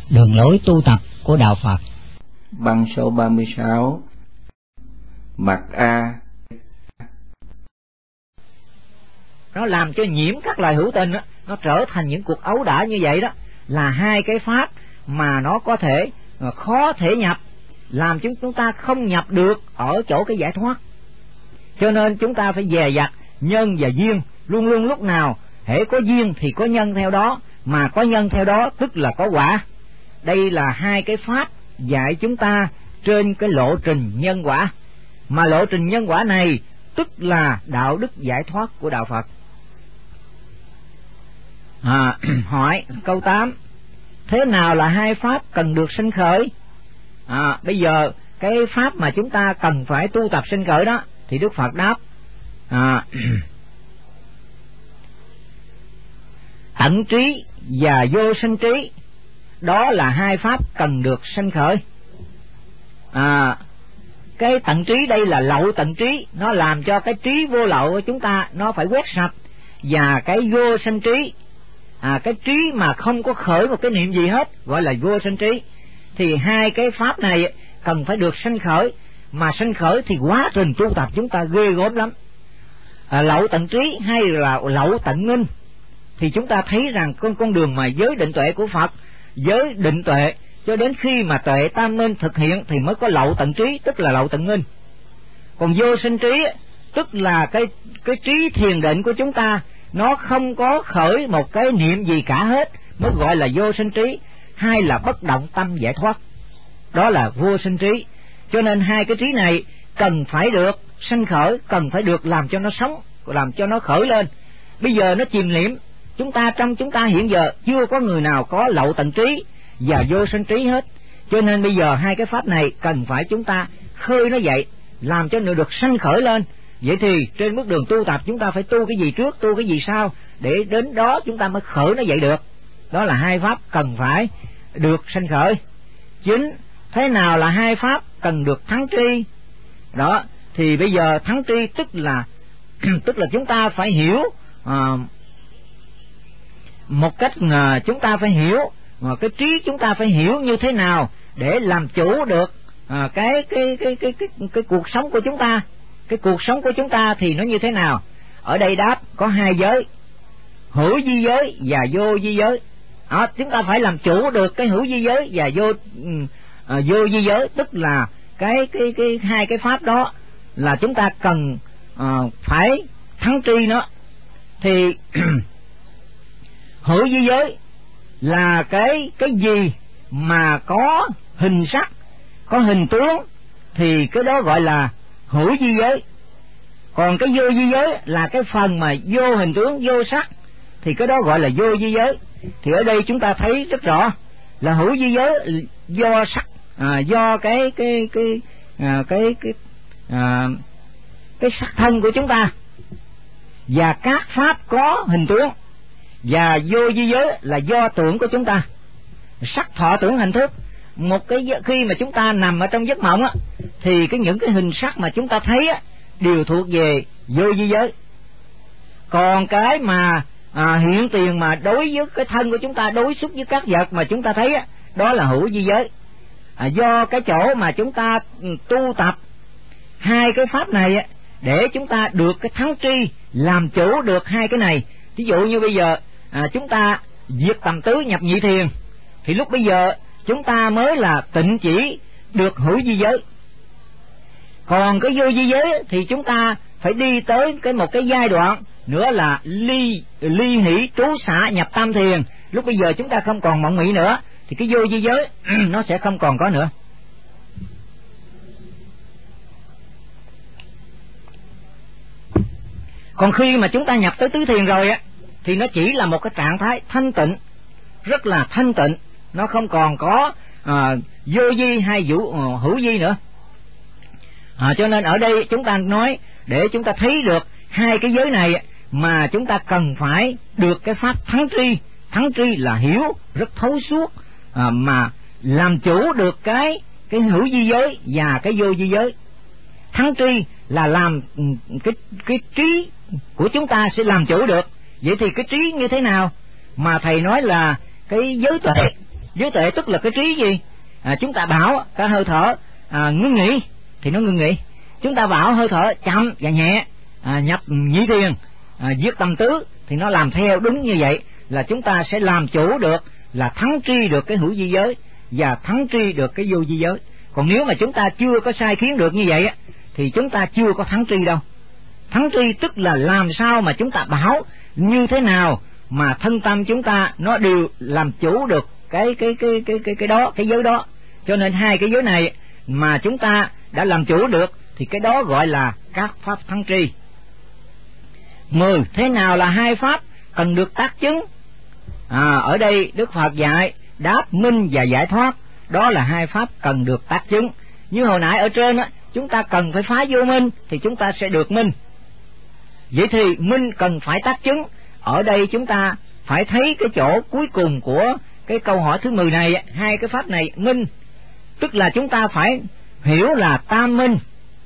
Đường lối tu tập của Đạo Phật. Băng số 36. Mặt A. Nó làm cho nhiễm các loài hữu tình đó, nó trở thành những cuộc ấu đả như vậy đó, là hai cái pháp mà nó có thể khó thể nhập, làm chúng ta không nhập được ở chỗ cái giải thoát. Cho nên chúng ta phải dè dặt nhân và duyên, luôn luôn lúc nào hễ có duyên thì có nhân theo đó, mà có nhân theo đó tức là có quả. Đây là hai cái pháp dạy chúng ta trên cái lộ trình nhân quả, mà lộ trình nhân quả này tức là đạo đức giải thoát của Đạo Phật. Hỏi câu 8: thế nào là hai pháp cần được sanh khởi? Bây giờ cái pháp mà chúng ta cần phải tu tập sanh khởi đó, thì Đức Phật đáp: tận trí và vô sanh trí, đó là hai pháp cần được sanh khởi. Cái tận trí đây là lậu tận trí, nó làm cho cái trí vô lậu của chúng ta nó phải quét sạch. Và cái vô sanh trí, cái trí mà không có khởi một cái niệm gì hết, gọi là vô sanh trí. Thì hai cái pháp này cần phải được sanh khởi, mà sanh khởi thì quá trình tu tập chúng ta ghê gớm lắm. Lậu tận trí hay là lậu tận minh, thì chúng ta thấy rằng con đường mà giới định tuệ của Phật, giới định tuệ cho đến khi mà tuệ tam minh thực hiện thì mới có lậu tận trí, tức là lậu tận minh. Còn vô sanh trí tức là cái trí thiền định của chúng ta nó không có khởi một cái niệm gì cả hết, mới gọi là vô sanh trí. Hay là bất động tâm giải thoát, đó là vô sanh trí. Cho nên hai cái trí này cần phải được sanh khởi, cần phải được làm cho nó sống, làm cho nó khởi lên. Bây giờ nó chìm liệm, trong chúng ta hiện giờ chưa có người nào có lậu tận trí và vô sanh trí hết. Cho nên bây giờ hai cái pháp này cần phải chúng ta khơi nó dậy, làm cho nó được sanh khởi lên. Vậy thì trên bước đường tu tập chúng ta phải tu cái gì trước, tu cái gì sau, để đến đó chúng ta mới khởi nó dậy được. Đó là hai pháp cần phải được sanh khởi. Chính thế nào là hai pháp cần được thắng tri? Đó, thì bây giờ thắng tri tức là chúng ta phải hiểu một cách, chúng ta phải hiểu cái trí, chúng ta phải hiểu như thế nào để làm chủ được cái cuộc sống của chúng ta. Cái cuộc sống của chúng ta thì nó như thế nào? Ở đây đáp có hai giới, hữu vi giới và vô vi giới. Chúng ta phải làm chủ được cái hữu vi giới và vô vi giới, tức là cái hai cái pháp đó là chúng ta cần phải thắng tri nó. Thì hữu vi giới là cái gì mà có hình sắc, có hình tướng, thì cái đó gọi là hữu vi giới. Còn cái vô vi giới là cái phần mà vô hình tướng, vô sắc, thì cái đó gọi là vô vi giới. Thì ở đây chúng ta thấy rất rõ là hữu vi giới do sắc, do cái sắc thân của chúng ta và các pháp có hình tướng. Và vô vi giới là do tưởng của chúng ta, sắc thọ tưởng hành thức. Một cái khi mà chúng ta nằm ở trong giấc mộng á, thì những cái hình sắc mà chúng ta thấy á đều thuộc về vô vi giới. Còn cái mà hiện tiền mà đối với cái thân của chúng ta, đối xúc với các vật mà chúng ta thấy á, đó là hữu vi giới. Do cái chỗ mà chúng ta tu tập hai cái pháp này á, để chúng ta được cái thắng tri, làm chủ được hai cái này. Ví dụ như bây giờ chúng ta diệt tầm tứ nhập nhị thiền, thì lúc bây giờ chúng ta mới là tịnh chỉ được hữu vi giới. Còn cái vô vi giới thì chúng ta phải đi tới một cái giai đoạn nữa là ly hỷ trú xả nhập tam thiền. Lúc bây giờ chúng ta không còn mộng mị nữa, thì cái vô vi giới nó sẽ không còn có nữa. Còn khi mà chúng ta nhập tới tứ thiền rồi á, thì nó chỉ là một cái trạng thái thanh tịnh, rất là thanh tịnh, nó không còn có vô vi hay hữu vi nữa. Cho nên ở đây chúng ta nói để chúng ta thấy được hai cái giới này mà chúng ta cần phải được cái pháp thắng tri. Thắng tri là hiểu rất thấu suốt, mà làm chủ được cái hữu vi giới và cái vô vi giới. Thắng tri là làm cái trí của chúng ta sẽ làm chủ được. Vậy thì cái trí như thế nào? Mà thầy nói là cái giới tuệ, Giới tuệ tức là cái trí gì? Chúng ta bảo cái hơi thở ngưng nghỉ thì nó ngưng nghỉ. Chúng ta bảo hơi thở chậm và nhẹ, nhập nhị thiền, diệt tâm tứ, thì nó làm theo đúng như vậy, là chúng ta sẽ làm chủ được, là thắng tri được cái hữu vi giới và thắng tri được cái vô vi giới. Còn nếu mà chúng ta chưa có sai khiến được như vậy thì chúng ta chưa có thắng tri đâu. Thắng tri tức là làm sao mà chúng ta bảo như thế nào mà thân tâm chúng ta nó đều làm chủ được cái đó, cái giới đó. Cho nên hai cái giới này mà chúng ta đã làm chủ được thì cái đó gọi là các pháp thắng tri. 10. Thế nào là hai pháp cần được tác chứng? Ở đây Đức Phật dạy đáp minh và giải thoát, đó là hai pháp cần được tác chứng. Như hồi nãy ở trên chúng ta cần phải phá vô minh thì chúng ta sẽ được minh. Vậy thì minh cần phải tác chứng. Ở đây chúng ta phải thấy cái chỗ cuối cùng của cái câu hỏi thứ 10 này, hai cái pháp này minh, tức là chúng ta phải hiểu là tam minh,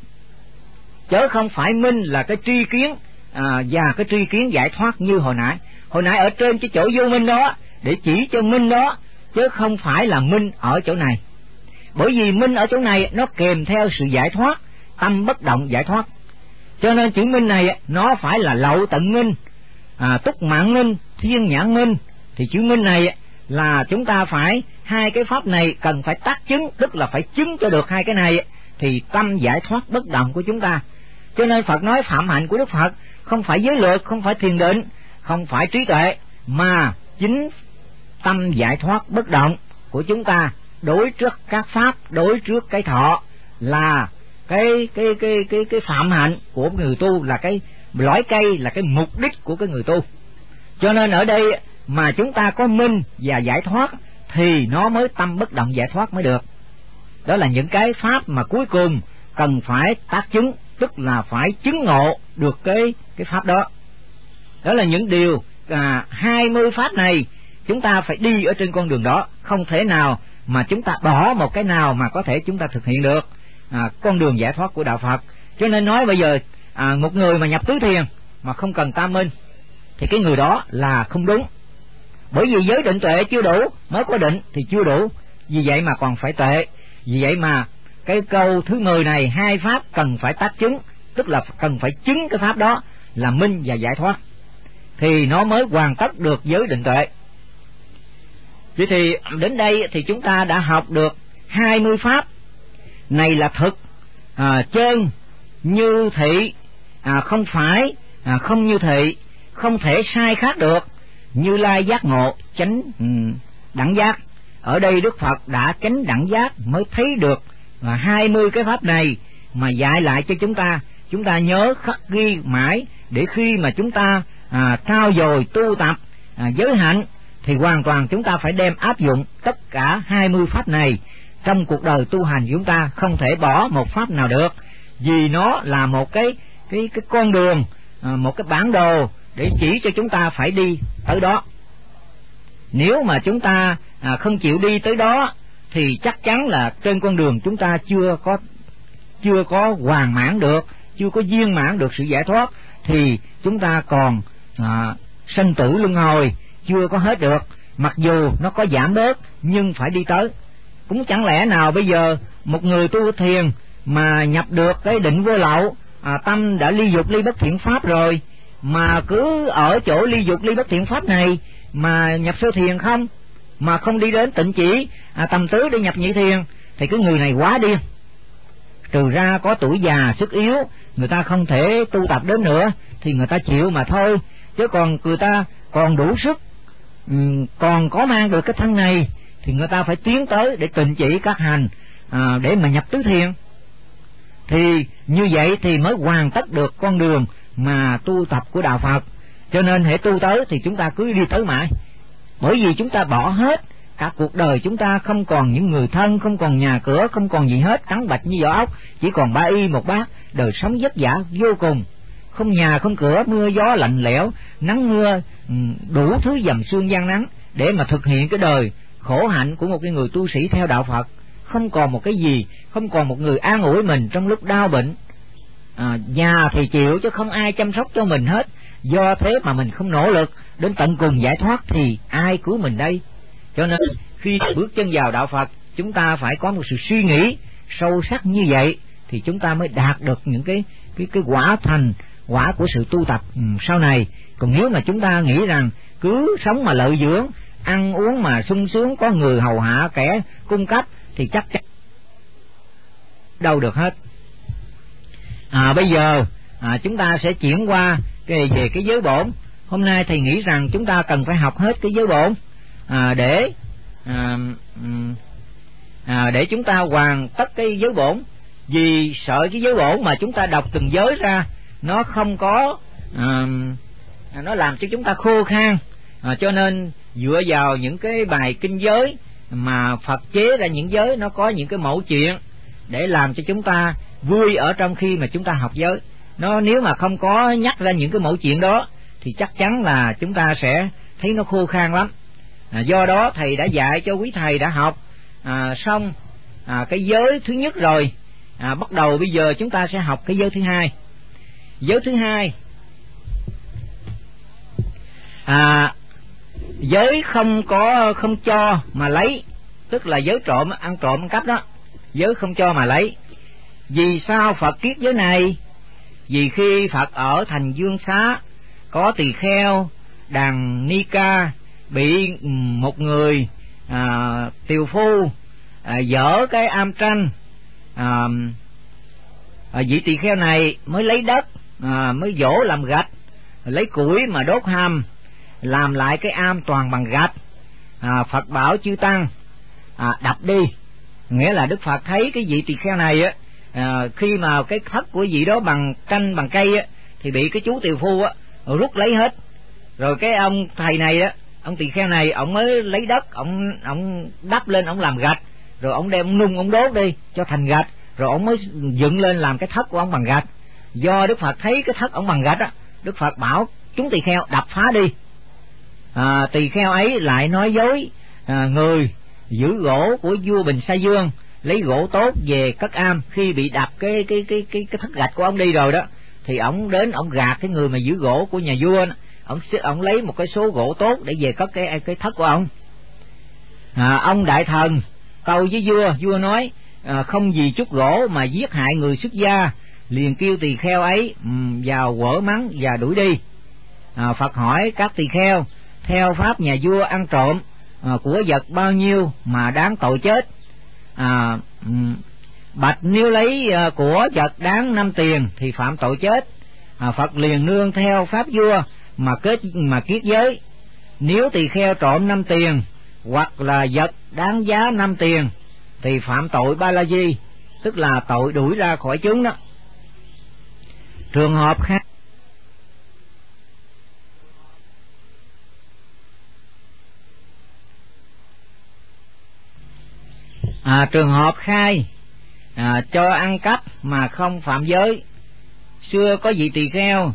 chứ không phải minh là cái tri kiến và cái tri kiến giải thoát như hồi nãy. Hồi nãy ở trên cái chỗ vô minh đó để chỉ cho minh đó, chứ không phải là minh ở chỗ này. Bởi vì minh ở chỗ này nó kèm theo sự giải thoát, tâm bất động giải thoát. Cho nên chữ minh này nó phải là lậu tận minh, túc mạng minh, thiên nhãn minh. Thì chữ minh này là chúng ta phải, hai cái pháp này cần phải tác chứng, tức là phải chứng cho được hai cái này thì tâm giải thoát bất động của chúng ta. Cho nên Phật nói phạm hạnh của Đức Phật không phải giới luật, không phải thiền định, không phải trí tuệ, mà chính tâm giải thoát bất động của chúng ta đối trước các pháp, đối trước cái thọ, là cái phạm hạnh của người tu, là cái lõi cây, là cái mục đích của cái người tu. Cho nên ở đây mà chúng ta có minh và giải thoát thì nó mới tâm bất động giải thoát mới được. Đó là những cái pháp mà cuối cùng cần phải tác chứng, tức là phải chứng ngộ được cái pháp đó. Đó là những điều 20 pháp này chúng ta phải đi ở trên con đường đó, không thể nào mà chúng ta bỏ một cái nào mà có thể chúng ta thực hiện được con đường giải thoát của đạo Phật. Cho nên nói bây giờ một người mà nhập tứ thiền mà không cần tam minh thì cái người đó là không đúng. Bởi vì giới định tuệ chưa đủ, mới có định thì chưa đủ, vì vậy mà còn phải tuệ. Vì vậy mà cái câu thứ 10 này, hai pháp cần phải tác chứng, tức là cần phải chứng cái pháp đó là minh và giải thoát, thì nó mới hoàn tất được giới định tuệ. Vậy thì đến đây thì chúng ta đã học được 20 pháp này là thực, chân như thị, không phải không như thị, không thể sai khác được. Như Lai giác ngộ chánh đẳng giác. Ở đây Đức Phật đã chánh đẳng giác mới thấy được 20 cái pháp này mà dạy lại cho chúng ta nhớ khắc ghi mãi, để khi mà chúng ta trao dồi tu tập giới hạnh thì hoàn toàn chúng ta phải đem áp dụng tất cả 20 pháp này trong cuộc đời tu hành của chúng ta, không thể bỏ một pháp nào được, vì nó là một cái con đường, một cái bản đồ để chỉ cho chúng ta phải đi tới đó. Nếu mà chúng ta không chịu đi tới đó thì chắc chắn là trên con đường chúng ta chưa có hoàn mãn được, chưa có viên mãn được sự giải thoát, thì chúng ta còn sanh tử luân hồi chưa có hết được. Mặc dù nó có giảm bớt nhưng phải đi tới. Cũng chẳng lẽ nào bây giờ một người tu thiền mà nhập được cái định vô lậu, tâm đã ly dục ly bất thiện pháp rồi, mà cứ ở chỗ ly dục ly bất thiện pháp này mà nhập sơ thiền không, mà không đi đến tịnh chỉ tầm tứ để nhập nhị thiền, thì cái người này quá điên. Trừ ra có tuổi già sức yếu, người ta không thể tu tập đến nữa thì người ta chịu mà thôi, chứ còn người ta còn đủ sức, còn có mang được cái thân này thì người ta phải tiến tới để tịnh chỉ các hành, để mà nhập tứ thiền. Thì như vậy thì mới hoàn tất được con đường mà tu tập của đạo Phật. Cho nên hễ tu tới thì chúng ta cứ đi tới mãi. Bởi vì chúng ta bỏ hết cả cuộc đời, chúng ta không còn những người thân, không còn nhà cửa, không còn gì hết, trắng bạch như vỏ ốc, chỉ còn 3 y 1 bát, đời sống vất vả vô cùng, không nhà không cửa, mưa gió lạnh lẽo, nắng mưa, đủ thứ dầm sương gian nắng để mà thực hiện cái đời khổ hạnh của một cái người tu sĩ theo đạo Phật. Không còn một cái gì, không còn một người an ủi mình trong lúc đau bệnh, già thì chịu chứ không ai chăm sóc cho mình hết. Do thế mà mình không nỗ lực đến tận cùng giải thoát thì ai cứu mình đây? Cho nên khi bước chân vào đạo Phật, chúng ta phải có một sự suy nghĩ sâu sắc như vậy thì chúng ta mới đạt được những cái quả của sự tu tập sau này. Còn nếu mà chúng ta nghĩ rằng cứ sống mà lợi dưỡng, ăn uống mà sung sướng, có người hầu hạ kẻ cung cấp thì chắc chắn đâu được hết. Bây giờ chúng ta sẽ chuyển qua về cái giới bổn. Hôm nay thầy nghĩ rằng chúng ta cần phải học hết cái giới bổn để chúng ta hoàn tất cái giới bổn. Vì sợ cái giới bổn mà chúng ta đọc từng giới ra nó không có nó làm cho chúng ta khô khan, cho nên dựa vào những cái bài kinh giới mà Phật chế ra những giới, nó có những cái mẫu chuyện để làm cho chúng ta vui ở trong khi mà chúng ta học giới. Nếu mà không có nhắc ra những cái mẫu chuyện đó thì chắc chắn là chúng ta sẽ thấy nó khô khan lắm. Do đó thầy đã dạy cho quý thầy đã học xong cái giới thứ nhất rồi, bắt đầu bây giờ chúng ta sẽ học cái giới thứ hai. Giới thứ hai, giới không cho mà lấy, tức là giới trộm, ăn trộm ăn cắp đó. Giới không cho mà lấy. Vì sao Phật kiết giới này? Vì khi Phật ở thành Dương Xá, có tỳ kheo đàn ni ca bị một người tiều phu dở cái am tranh, vị tỳ kheo này mới lấy đất, mới dỗ làm gạch, lấy củi mà đốt hầm, làm lại cái am toàn bằng gạch. Phật bảo chư tăng đập đi. Nghĩa là Đức Phật thấy cái vị tỳ kheo này khi mà cái thất của vị đó bằng tranh bằng cây thì bị cái chú tiều phu rút lấy hết. Rồi cái ông thầy này ông tỳ kheo này, ông mới lấy đất, ông đắp lên, ông làm gạch, rồi ông đem nung, ông đốt đi cho thành gạch, rồi ông mới dựng lên làm cái thất của ông bằng gạch. Do Đức Phật thấy cái thất ông bằng gạch Đức Phật bảo chúng tỳ kheo đập phá đi. Tỳ kheo ấy lại nói dối người giữ gỗ của vua Bình Sa Dương, lấy gỗ tốt về cất am. Khi bị đập cái thất gạch của ông đi rồi đó, thì ông đến ông gạt cái người mà giữ gỗ của nhà vua, ông lấy một cái số gỗ tốt để về cất cái thất của ông. Ông đại thần tâu với vua nói không vì chút gỗ mà giết hại người xuất gia, liền kêu tỳ kheo ấy vào quở mắng và đuổi đi. Phật hỏi các tỳ kheo, theo pháp nhà vua ăn trộm của vật bao nhiêu mà đáng tội chết? Bạch nếu lấy của vật đáng 5 tiền thì phạm tội chết. Phật liền nương theo pháp vua mà kiết giới. Nếu tỳ kheo trộm 5 tiền hoặc là vật đáng giá 5 tiền thì phạm tội ba la di, tức là tội đuổi ra khỏi chúng đó. Trường hợp khác, trường hợp khai cho ăn cắp mà không phạm giới. Xưa có vị tỳ kheo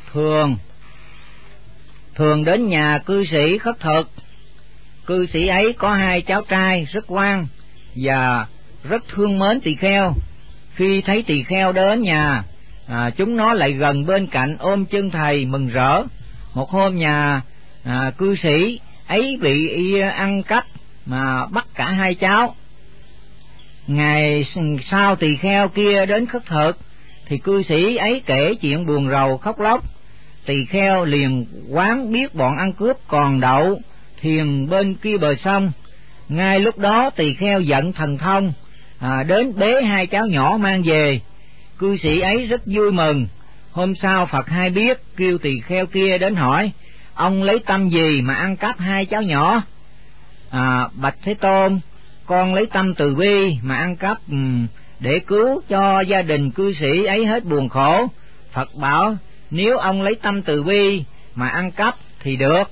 thường đến nhà cư sĩ khất thực. Cư sĩ ấy có 2 cháu trai rất ngoan và rất thương mến tỳ kheo. Khi thấy tỳ kheo đến nhà, chúng nó lại gần bên cạnh ôm chân thầy mừng rỡ. Một hôm nhà cư sĩ ấy bị ăn cắp mà bắt cả 2 cháu. Ngày sau tỳ kheo kia đến khất thực thì cư sĩ ấy kể chuyện buồn rầu khóc lóc. Tỳ kheo liền quán biết bọn ăn cướp còn đậu thuyền bên kia bờ sông. Ngay lúc đó tỳ kheo giận thần thông, đến bế 2 cháu nhỏ mang về. Cư sĩ ấy rất vui mừng. Hôm sau Phật hay biết, kêu tỳ kheo kia đến hỏi: ông lấy tâm gì mà ăn cắp 2 cháu nhỏ? Bạch Thế Tôn, con lấy tâm từ bi mà ăn cắp để cứu cho gia đình cư sĩ ấy hết buồn khổ. Phật bảo nếu ông lấy tâm từ bi mà ăn cắp thì được.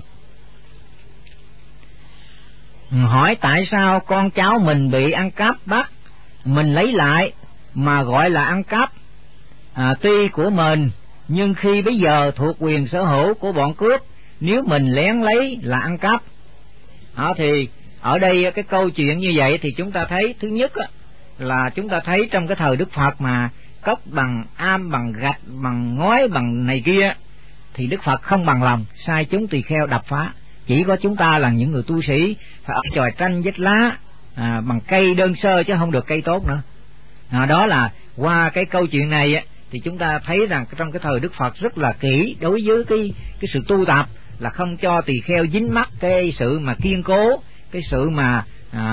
Hỏi tại sao con cháu mình bị ăn cắp bắt, mình lấy lại mà gọi là ăn cắp? Tuy của mình nhưng khi bây giờ thuộc quyền sở hữu của bọn cướp, nếu mình lén lấy là ăn cắp. Thì ở đây cái câu chuyện như vậy thì chúng ta thấy, thứ nhất là chúng ta thấy trong cái thời Đức Phật mà cốc bằng am, bằng gạch, bằng ngói, bằng này kia, thì Đức Phật không bằng lòng sai chúng tỳ kheo đập phá. chỉ có chúng ta là những người tu sĩ phải ở chòi tranh vách lá bằng cây đơn sơ chứ không được cây tốt nữa. Đó là qua cái câu chuyện này thì chúng ta thấy rằng trong cái thời Đức Phật rất là kỹ đối với cái sự tu tập, là không cho tỳ kheo dính mắc cái sự mà kiên cố, cái sự mà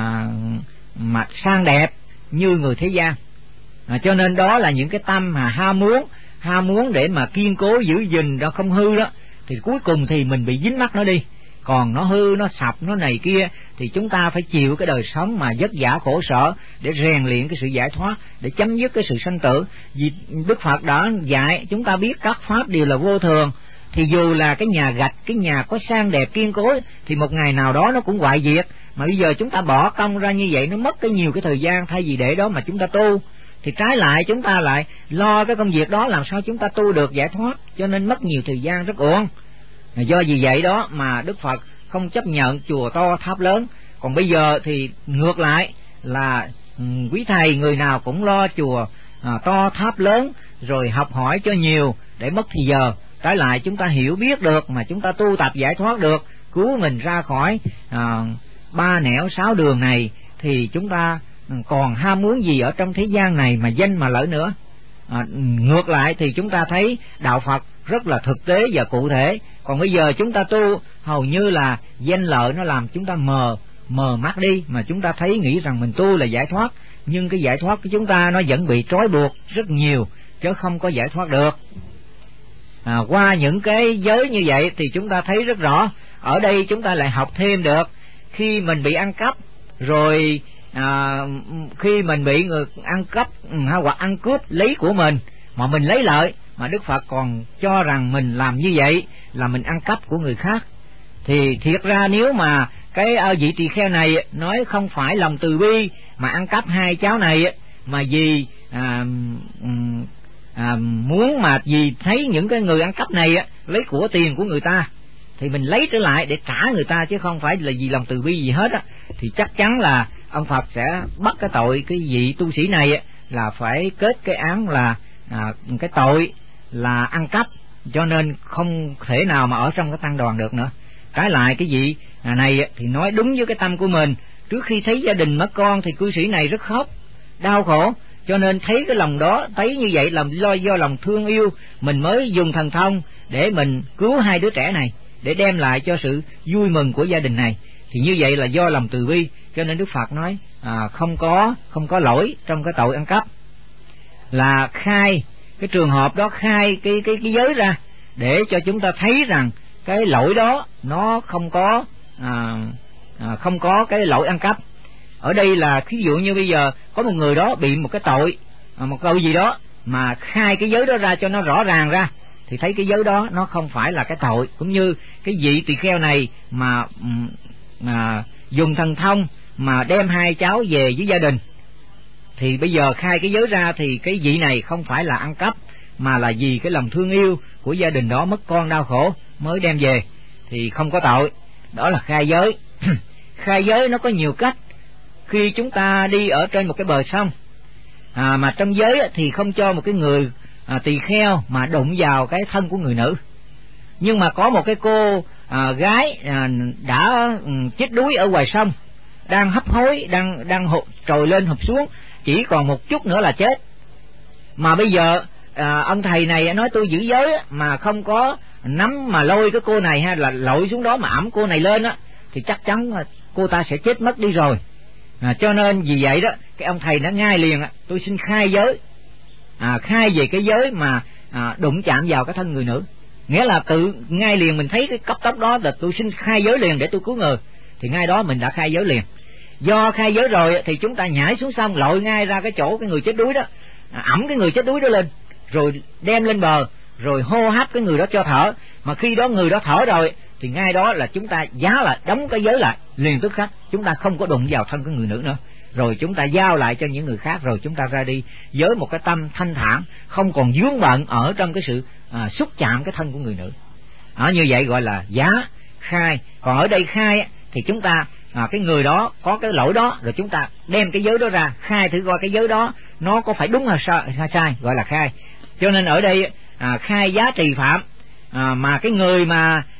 sang đẹp như người thế gian. Cho nên đó là những cái tâm mà ham muốn để mà kiên cố giữ gìn nó không hư đó, thì cuối cùng thì mình bị dính mắc nó đi. Còn nó hư, nó sập, nó này kia thì chúng ta phải chịu cái đời sống mà vất vả khổ sở để rèn luyện cái sự giải thoát, để chấm dứt cái sự sanh tử. Vì Đức Phật đã dạy chúng ta biết các pháp đều là vô thường, thì dù là cái nhà gạch, cái nhà có sang đẹp kiên cố thì một ngày nào đó nó cũng hoại diệt. Mà bây giờ chúng ta bỏ công ra như vậy, nó mất nhiều cái thời gian, thay vì để đó mà chúng ta tu thì trái lại chúng ta lại lo cái công việc đó, làm sao chúng ta tu được giải thoát, cho nên mất nhiều thời gian rất uổng. Do vì vậy đó mà Đức Phật không chấp nhận chùa to tháp lớn. Còn bây giờ thì ngược lại là quý thầy người nào cũng lo chùa to tháp lớn, rồi học hỏi cho nhiều để mất thì giờ. Trái lại chúng ta hiểu biết được mà chúng ta tu tập giải thoát được, cứu mình ra khỏi ba nẻo sáu đường này, thì chúng ta còn ham muốn gì ở trong thế gian này mà danh mà lợi nữa. Ngược lại thì chúng ta thấy đạo Phật rất là thực tế và cụ thể. Còn bây giờ chúng ta tu hầu như là danh lợi, nó làm chúng ta mờ mắt đi, mà chúng ta thấy nghĩ rằng mình tu là giải thoát, nhưng cái giải thoát của chúng ta nó vẫn bị trói buộc rất nhiều, chứ không có giải thoát được. Qua những cái giới như vậy thì chúng ta thấy rất rõ. Ở đây chúng ta lại học thêm được, khi mình bị ăn cắp rồi khi mình bị người ăn cắp hoặc ăn cướp lấy của mình mà mình lấy lợi, mà Đức Phật còn cho rằng mình làm như vậy là mình ăn cắp của người khác, thì thiệt ra nếu mà cái vị tỳ kheo này nói không phải lòng từ bi mà ăn cắp hai cháu này, mà vì muốn mà vì thấy những cái người ăn cắp này lấy của tiền của người ta thì mình lấy trở lại để trả người ta, chứ không phải là vì lòng từ bi gì hết thì chắc chắn là ông Phật sẽ bắt cái tội cái vị tu sĩ này là phải kết cái án là cái tội là ăn cắp, cho nên không thể nào mà ở trong cái tăng đoàn được nữa. Trái lại cái vị này thì nói đúng với cái tâm của mình. Trước khi thấy gia đình mất con thì cư sĩ này rất khóc, đau khổ, cho nên thấy cái lòng đó, thấy như vậy là do lòng thương yêu mình mới dùng thần thông để mình cứu hai đứa trẻ này, để đem lại cho sự vui mừng của gia đình này. Thì như vậy là do lòng từ bi, cho nên Đức Phật nói không có lỗi trong cái tội ăn cắp. Là khai cái trường hợp đó, khai cái giới ra để cho chúng ta thấy rằng cái lỗi đó nó không có cái lỗi ăn cắp. Ở đây là ví dụ như bây giờ có một người đó bị một cái tội, một câu gì đó, mà khai cái giới đó ra cho nó rõ ràng ra thì thấy cái giới đó nó không phải là cái tội. Cũng như cái vị tỳ kheo này mà dùng thần thông mà đem hai cháu về với gia đình, thì bây giờ khai cái giới ra thì cái vị này không phải là ăn cắp, mà là vì cái lòng thương yêu của gia đình đó mất con đau khổ mới đem về, thì không có tội. Đó là khai giới. Khai giới nó có nhiều cách. Khi chúng ta đi ở trên một cái bờ sông mà trong giới thì không cho một cái người tỳ kheo mà đụng vào cái thân của người nữ, nhưng mà có một cái cô gái đã chết đuối ở ngoài sông, đang hấp hối, đang trồi lên hụp xuống, chỉ còn một chút nữa là chết. Mà bây giờ ông thầy này nói tôi giữ giới mà không có nắm mà lôi cái cô này hay là lội xuống đó mà ẵm cô này lên thì chắc chắn cô ta sẽ chết mất đi rồi. Cho nên vì vậy đó, cái ông thầy đã ngay liền tôi xin khai giới, khai về cái giới mà đụng chạm vào cái thân người nữ. Nghĩa là tự ngay liền mình thấy cái cấp tốc đó là tôi xin khai giới liền để tôi cứu người, thì ngay đó mình đã khai giới liền. Do khai giới rồi thì chúng ta nhảy xuống sông, lội ngay ra cái chỗ cái người chết đuối đó, ẵm cái người chết đuối đó lên, rồi đem lên bờ, rồi hô hấp cái người đó cho thở. Mà khi đó người đó thở rồi thì ngay đó là chúng ta giá lại đóng cái giới lại liền tức khắc, chúng ta không có đụng vào thân cái người nữ nữa, rồi chúng ta giao lại cho những người khác, rồi chúng ta ra đi với một cái tâm thanh thản, không còn vướng bận ở trong cái sự xúc chạm cái thân của người nữ. Như vậy gọi là giá khai. Còn ở đây khai thì chúng ta cái người đó có cái lỗi đó, rồi chúng ta đem cái giới đó ra khai thử coi cái giới đó nó có phải đúng hay sai, gọi là khai. Cho nên ở đây khai giá trì phạm, mà cái người mà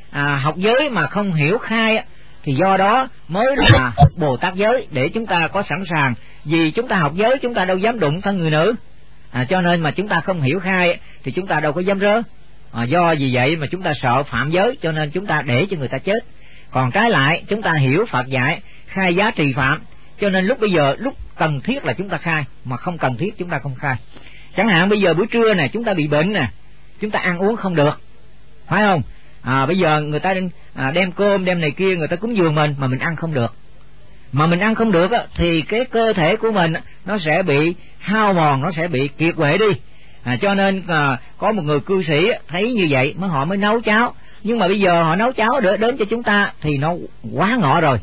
học giới mà không hiểu khai thì do đó mới là Bồ Tát giới, để chúng ta có sẵn sàng. Vì chúng ta học giới chúng ta đâu dám đụng thân người nữ, cho nên mà chúng ta không hiểu khai thì chúng ta đâu có dám rớ. Do vì vậy mà chúng ta sợ phạm giới, cho nên chúng ta để cho người ta chết. Còn trái lại chúng ta hiểu Phật dạy khai giá trì phạm, cho nên lúc bây giờ lúc cần thiết là chúng ta khai, mà không cần thiết chúng ta không khai. Chẳng hạn bây giờ buổi trưa nè, chúng ta bị bệnh nè, chúng ta ăn uống không được, phải không? Bây giờ người ta đem cơm đem này kia người ta cúng dường mình mà mình ăn không được, mà mình ăn không được thì cái cơ thể của mình nó sẽ bị hao mòn, nó sẽ bị kiệt quệ đi. Cho nên có một người cư sĩ thấy như vậy họ mới nấu cháo. Nhưng mà bây giờ họ nấu cháo đến cho chúng ta thì nó quá ngọ rồi,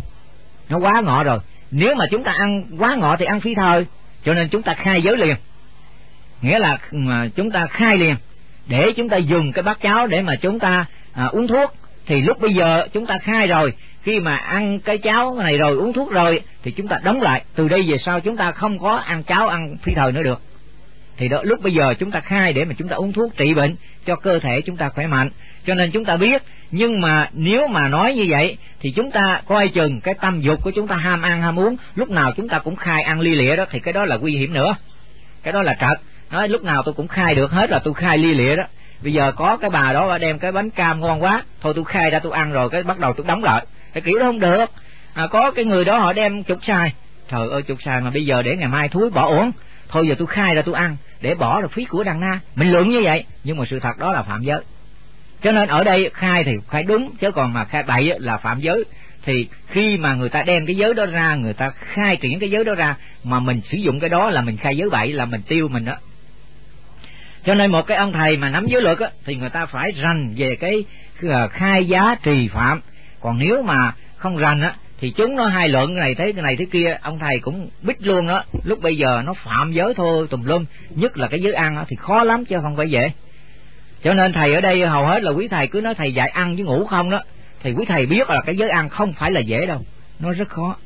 Nếu mà chúng ta ăn quá ngọ thì ăn phi thời, cho nên chúng ta khai giới liền. Nghĩa là chúng ta khai liền để chúng ta dùng cái bát cháo để mà chúng ta uống thuốc. Thì lúc bây giờ chúng ta khai rồi, khi mà ăn cái cháo này rồi uống thuốc rồi thì chúng ta đóng lại. Từ đây về sau chúng ta không có ăn cháo ăn phi thời nữa được. Thì đó, lúc bây giờ chúng ta khai để mà chúng ta uống thuốc trị bệnh cho cơ thể chúng ta khỏe mạnh. Cho nên chúng ta biết. Nhưng mà nếu mà nói như vậy thì chúng ta coi chừng cái tâm dục của chúng ta ham ăn ham uống, lúc nào chúng ta cũng khai ăn lia lịa đó, thì cái đó là nguy hiểm nữa. Cái đó là trật. Nói lúc nào tôi cũng khai được hết là tôi khai lia lịa đó. Bây giờ có cái bà đó đem cái bánh cam ngon quá, thôi tôi khai ra tôi ăn rồi cái bắt đầu tôi đóng lại. Cái kiểu đó không được. Có cái người đó họ đem chục xài, trời ơi chục xài mà bây giờ để ngày mai thúi bỏ uổng, thôi giờ tôi khai ra tôi ăn để bỏ rồi phí của đằng na. Mình luận như vậy nhưng mà sự thật đó là phạm giới. Cho nên ở đây khai thì khai đúng, chứ còn mà khai bậy là phạm giới. Thì khi mà người ta đem cái giới đó ra, người ta khai triển cái giới đó ra mà mình sử dụng cái đó là mình khai giới bậy, là mình tiêu mình đó. Cho nên một cái ông thầy mà nắm giới luật thì người ta phải rành về cái khai giá trì phạm. Còn nếu mà không rành thì chúng nó hai luận cái này thế kia, ông thầy cũng biết luôn đó. Lúc bây giờ nó phạm giới thôi tùm lum, nhất là cái giới ăn thì khó lắm chứ không phải dễ. Cho nên thầy ở đây hầu hết là quý thầy cứ nói thầy dạy ăn với ngủ không đó, thì quý thầy biết là cái giới ăn không phải là dễ đâu, nó rất khó.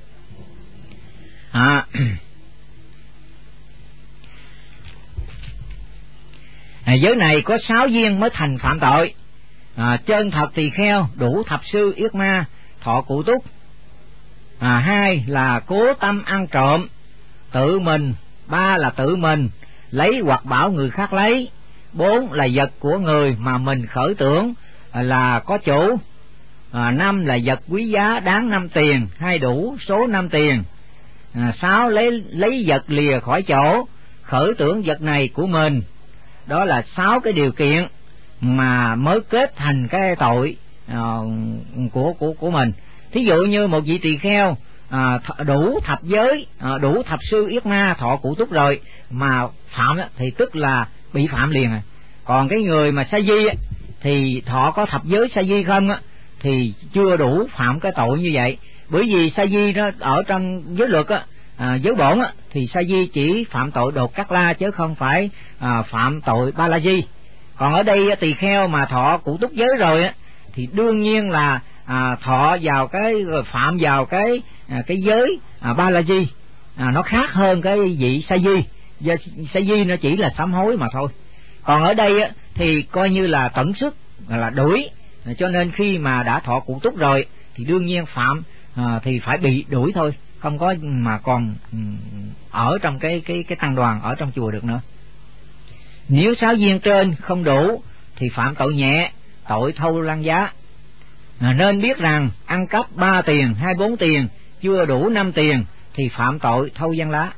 Giới này có 6 duyên mới thành phạm tội. Chân thật tỳ kheo, đủ thập sư yết ma, thọ cụ túc. 2 là cố tâm ăn trộm, tự mình. 3 là tự mình lấy hoặc bảo người khác lấy. 4 là vật của người mà mình khởi tưởng là có chủ. 5 là vật quý giá đáng 5 tiền hay đủ số 5 tiền. 6 lấy vật lìa khỏi chỗ, khởi tưởng vật này của mình. Đó là 6 cái điều kiện mà mới kết thành cái tội của mình. Thí dụ như một vị tỳ kheo đủ thập giới, đủ thập sư yết ma, thọ cụ túc rồi mà phạm thì tức là bị phạm liền. Còn cái người mà sa di thì thọ có thập giới sa di không thì chưa đủ phạm cái tội như vậy. Bởi vì sa di nó ở trong giới luật giới bổn thì sa di chỉ phạm tội đột cát la chứ không phải phạm tội ba la di. Còn ở đây tỳ kheo mà thọ cụ túc giới rồi thì đương nhiên là thọ vào cái phạm vào cái giới ba la di. Nó khác hơn cái vị sa di. Sa di nó chỉ là sám hối mà thôi. Còn ở đây thì coi như là tận sức là đuổi. Cho nên khi mà đã thọ cụ túc rồi thì đương nhiên phạm thì phải bị đuổi thôi, không có mà còn ở trong cái tăng đoàn ở trong chùa được nữa. Nếu 6 duyên trên không đủ thì phạm tội nhẹ, tội thâu lăng giá. Nên biết rằng ăn cắp 3 tiền hay 4 tiền chưa đủ 5 tiền thì phạm tội thâu gian lá.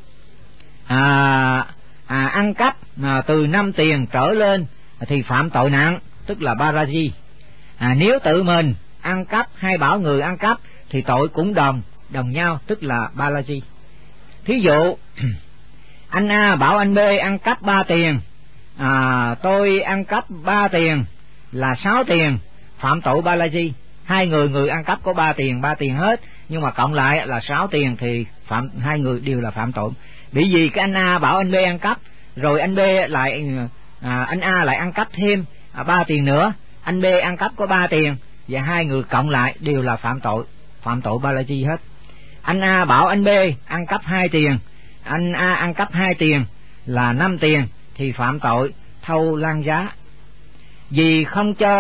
Ăn cắp từ 5 tiền trở lên thì phạm tội nặng, tức là Baraji. Nếu tự mình ăn cắp hay bảo người ăn cắp thì tội cũng đồng nhau, tức là Balaji. Thí dụ anh A bảo anh B ăn cắp 3 tiền, tôi ăn cắp 3 tiền là 6 tiền, phạm tội Balaji. Hai người ăn cắp có 3 tiền hết, nhưng mà cộng lại là 6 tiền thì hai người đều là phạm tội. Bởi vì cái anh A bảo anh B ăn cắp, rồi anh B lại anh A lại ăn cắp thêm 3 tiền nữa, anh B ăn cắp có 3 tiền, và hai người cộng lại đều là phạm tội Balaji hết. Anh A bảo anh B ăn cắp 2 tiền, anh A ăn cắp 2 tiền là 5 tiền thì phạm tội thâu lan giá. Vì không cho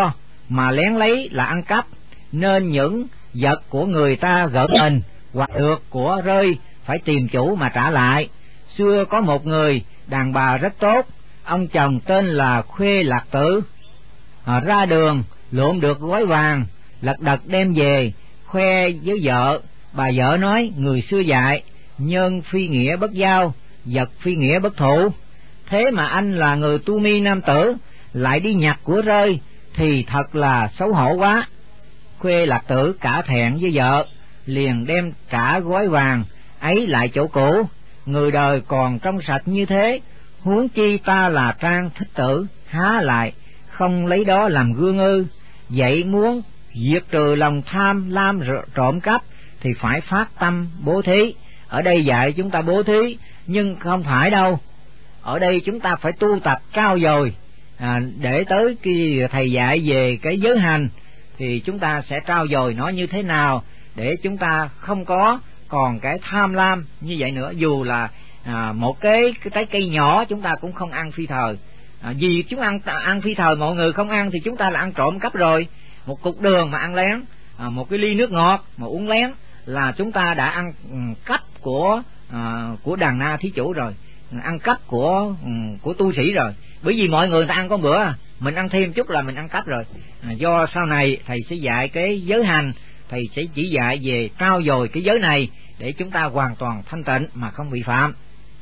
mà lén lấy là ăn cắp, nên những vật của người ta gỡ mình hoặc được của rơi phải tìm chủ mà trả lại. Xưa có một người đàn bà rất tốt, ông chồng tên là Khuê Lạc Tử. Ra đường lượm được gói vàng, lật đật đem về khoe với vợ. Bà vợ nói: người xưa dạy, nhân phi nghĩa bất giao, vật phi nghĩa bất thụ. Thế mà anh là người tu mi nam tử lại đi nhặt của rơi thì thật là xấu hổ quá. Khuê Lạc Tử cả thẹn với vợ, liền đem cả gói vàng ấy lại chỗ cũ. Người đời còn trong sạch như thế, huống chi ta là Trang Thích Tử, há lại không lấy đó làm gương ư? Vậy muốn diệt trừ lòng tham lam trộm cắp thì phải phát tâm bố thí. Ở đây dạy chúng ta bố thí, nhưng không phải đâu. Ở đây chúng ta phải tu tập trau dồi, để tới khi thầy dạy về cái giới hành thì chúng ta sẽ trau dồi nó như thế nào để chúng ta không có còn cái tham lam như vậy nữa. Dù là một cái trái cây nhỏ chúng ta cũng không ăn phi thời, vì chúng ăn phi thời mọi người không ăn thì chúng ta là ăn trộm cắp rồi. Một cục đường mà ăn lén, một cái ly nước ngọt mà uống lén là chúng ta đã ăn cắp của đàn na thí chủ rồi, ăn cắp của tu sĩ rồi. Bởi vì mọi người ta ăn có bữa, mình ăn thêm chút là mình ăn cắp rồi. Do sau này thầy sẽ dạy cái giới hành, thầy sẽ chỉ dạy về trau dồi cái giới này để chúng ta hoàn toàn thanh tịnh mà không bị phạm.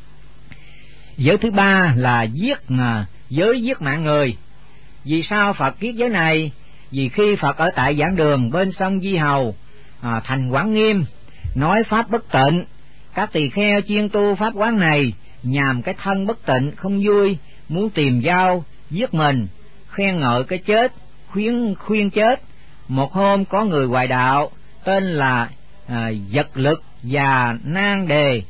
Giới thứ ba là giới giết mạng người. Vì sao Phật kiết giới này? Vì khi Phật ở tại giảng đường bên sông Di Hầu, thành Quảng Nghiêm, nói pháp bất tịnh, các tỳ kheo chuyên tu pháp quán này nhằm cái thân bất tịnh không vui, muốn tìm dao giết mình, khen ngợi cái chết, khuyên chết. Một hôm có người ngoại đạo tên là Vật Lực và Nan Đề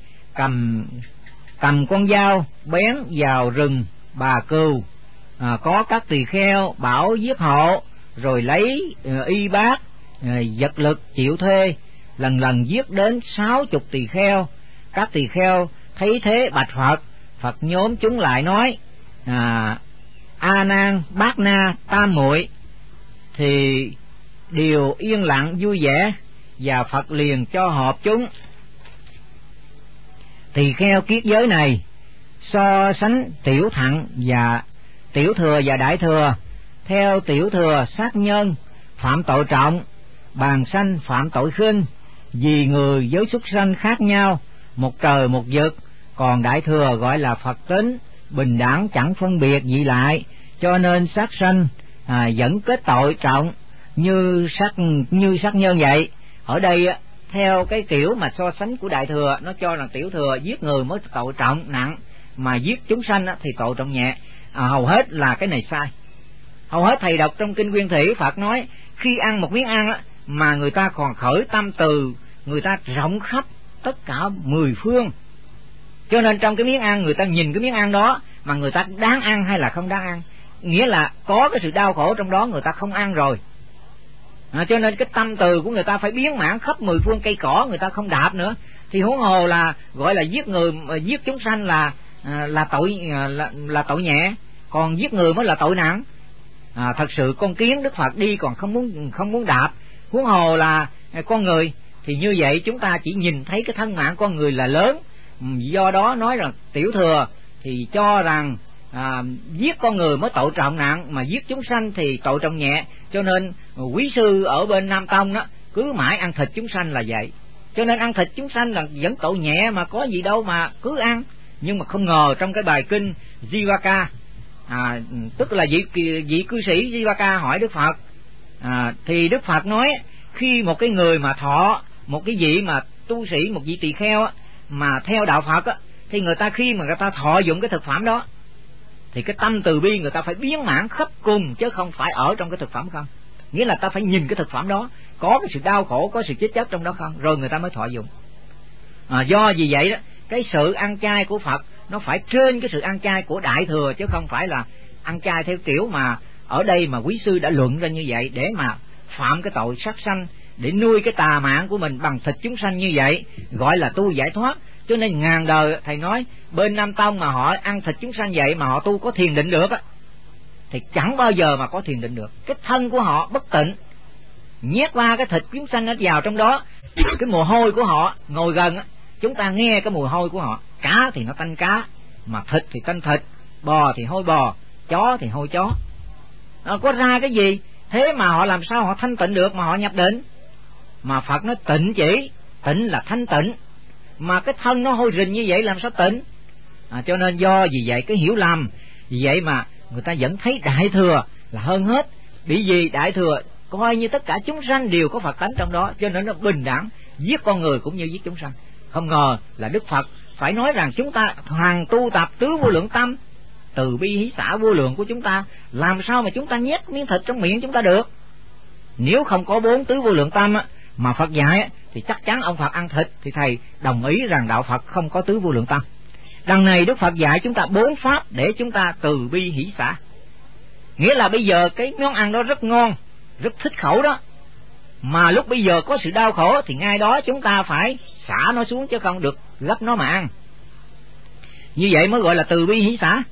cầm con dao bén vào rừng Bà Cừu. Có các tỳ kheo bảo giết hộ, rồi lấy y bác. Vật Lực chịu thuê, lần lần giết đến 60 tỳ kheo. Các tỳ kheo thấy thế bạch Phật. Phật nhóm chúng lại nói: A Nan Bát Na Tam Muội. Thì đều yên lặng vui vẻ, và Phật liền cho họp chúng. Tỳ kheo kiết giới này so sánh tiểu thặng và tiểu thừa và đại thừa. Theo tiểu thừa, sát nhân phạm tội trọng, bàn sanh phạm tội khinh, vì người với súc sanh khác nhau, một trời một vực. Còn đại thừa gọi là Phật tính, bình đẳng chẳng phân biệt gì lại, cho nên sát sanh vẫn kết tội trọng như sát nhân vậy. Ở đây theo cái kiểu mà so sánh của đại thừa, nó cho là tiểu thừa giết người mới tội trọng nặng, mà giết chúng sanh thì tội trọng nhẹ. Hầu hết là cái này sai. Hầu hết thầy đọc trong kinh Nguyên Thủy, Phật nói khi ăn một miếng ăn mà người ta còn khởi tâm từ, người ta rộng khắp tất cả 10 phương. Cho nên trong cái miếng ăn, người ta nhìn cái miếng ăn đó mà người ta đáng ăn hay là không đáng ăn, nghĩa là có cái sự đau khổ trong đó, người ta không ăn rồi. Cho nên cái tâm từ của người ta phải biến mãn khắp 10 phương cây cỏ, người ta không đạp nữa. Thì huống hồ là gọi là giết người, giết chúng sanh là tội nhẹ, còn giết người mới là tội nặng. Thật sự con kiến Đức Phật đi còn không muốn đạp, huống hồ là con người. Thì như vậy chúng ta chỉ nhìn thấy cái thân mạng con người là lớn. Do đó nói rằng tiểu thừa thì cho rằng giết con người mới tội trọng nặng, mà giết chúng sanh thì tội trọng nhẹ. Cho nên quý sư ở bên Nam Tông đó cứ mãi ăn thịt chúng sanh là vậy. Cho nên ăn thịt chúng sanh là vẫn tội nhẹ, mà có gì đâu mà cứ ăn. Nhưng mà không ngờ trong cái bài kinh Jivaka, tức là vị cư sĩ Jivaka hỏi Đức Phật, thì Đức Phật nói khi một cái người mà thọ, một cái vị mà tu sĩ, một vị tỳ kheo mà theo đạo Phật thì người ta khi mà người ta thọ dụng cái thực phẩm đó thì cái tâm từ bi người ta phải biến mãn khắp cùng, chứ không phải ở trong cái thực phẩm không. Nghĩa là ta phải nhìn cái thực phẩm đó có cái sự đau khổ, có sự chết chóc trong đó không, rồi người ta mới thọ dụng. Do vì vậy đó, cái sự ăn chay của Phật nó phải trên cái sự ăn chay của đại thừa, chứ không phải là ăn chay theo kiểu mà ở đây mà quý sư đã luận ra như vậy để mà phạm cái tội sát sanh, để nuôi cái tà mạng của mình bằng thịt chúng sanh như vậy, gọi là tu giải thoát. Cho nên ngàn đời thầy nói bên Nam Tông mà họ ăn thịt chúng sanh vậy mà họ tu có thiền định được thì chẳng bao giờ mà có thiền định được. Cái thân của họ bất tịnh, nhét qua cái thịt chúng sanh nó vào trong đó, cái mùi hôi của họ ngồi gần chúng ta nghe cái mùi hôi của họ. Cá thì nó tanh cá, mà thịt thì tanh thịt, bò thì hôi bò, chó thì hôi chó. Có ra cái gì? Thế mà họ làm sao họ thanh tịnh được mà họ nhập định? Mà Phật nói tịnh chỉ, tịnh là thanh tịnh, mà cái thân nó hôi rình như vậy làm sao tịnh? Cho nên do vì vậy cái hiểu lầm, vì vậy mà người ta vẫn thấy Đại Thừa là hơn hết. Bởi vì Đại Thừa coi như tất cả chúng sanh đều có Phật tánh trong đó, cho nên nó bình đẳng, giết con người cũng như giết chúng sanh. Không ngờ là Đức Phật phải nói rằng chúng ta hoàn tu tập tứ vô lượng tâm, từ bi hỷ xả vô lượng của chúng ta, làm sao mà chúng ta nhét miếng thịt trong miệng chúng ta được? Nếu không có 4 tứ vô lượng tâm mà Phật dạy thì chắc chắn ông Phật ăn thịt, thì thầy đồng ý rằng đạo Phật không có tứ vô lượng tâm. Đằng này Đức Phật dạy chúng ta 4 pháp để chúng ta từ bi hỷ xả. Nghĩa là bây giờ cái món ăn đó rất ngon, rất thích khẩu đó, mà lúc bây giờ có sự đau khổ thì ngay đó chúng ta phải xả nó xuống, chứ không được gấp nó mà ăn. Như vậy mới gọi là từ bi hỷ xả.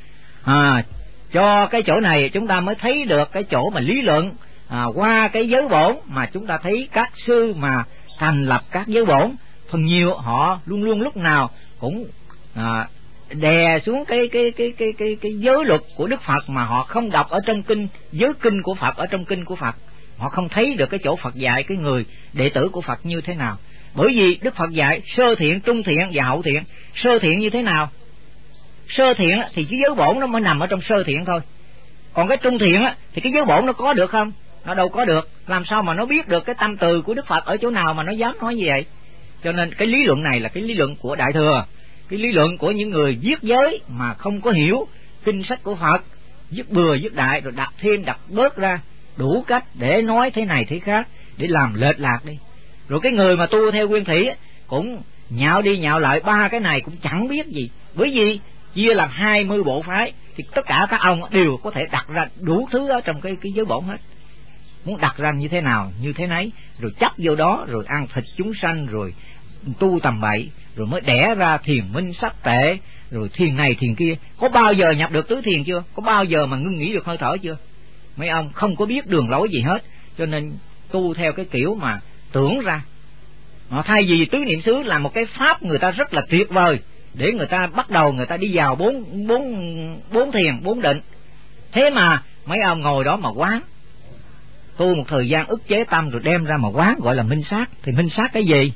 Cho cái chỗ này chúng ta mới thấy được cái chỗ mà lý luận qua cái giới bổn, mà chúng ta thấy các sư mà thành lập các giới bổn phần nhiều họ luôn luôn lúc nào cũng đè xuống cái giới luật của Đức Phật, mà họ không đọc ở trong kinh, giới kinh của Phật ở trong kinh của Phật. Họ không thấy được cái chỗ Phật dạy cái người đệ tử của Phật như thế nào. Bởi vì Đức Phật dạy sơ thiện, trung thiện và hậu thiện. Sơ thiện như thế nào? Sơ thiện thì cái giới bổn nó mới nằm ở trong sơ thiện thôi. Còn cái trung thiện thì cái giới bổn nó có được không? Nó đâu có được. Làm sao mà nó biết được cái tâm từ của Đức Phật ở chỗ nào mà nó dám nói như vậy? Cho nên cái lý luận này là cái lý luận của Đại Thừa, cái lý luận của những người viết giới mà không có hiểu kinh sách của Phật, viết bừa viết đại rồi đặt thêm đặt bớt ra đủ cách để nói thế này thế khác, để làm lệch lạc đi. Rồi cái người mà tu theo Nguyên Thủy cũng nhạo đi nhạo lại, ba cái này cũng chẳng biết gì. Bởi vì chia làm 20 bộ phái thì tất cả các ông đều có thể đặt ra đủ thứ ở trong cái giới bổn hết. Muốn đặt ra như thế nào như thế nấy, rồi chấp vô đó, rồi ăn thịt chúng sanh, rồi tu tầm bậy, rồi mới đẻ ra thiền minh sắc tệ, rồi thiền này thiền kia. Có bao giờ nhập được tứ thiền chưa? Có bao giờ mà ngưng nghỉ được hơi thở chưa? Mấy ông không có biết đường lối gì hết, cho nên tu theo cái kiểu mà tưởng ra. Thay vì tứ niệm xứ là một cái pháp người ta rất là tuyệt vời để người ta bắt đầu người ta đi vào bốn thiền, 4 định. Thế mà mấy ông ngồi đó mà quán, tu một thời gian ức chế tâm rồi đem ra mà quán gọi là minh sát. Thì minh sát cái gì?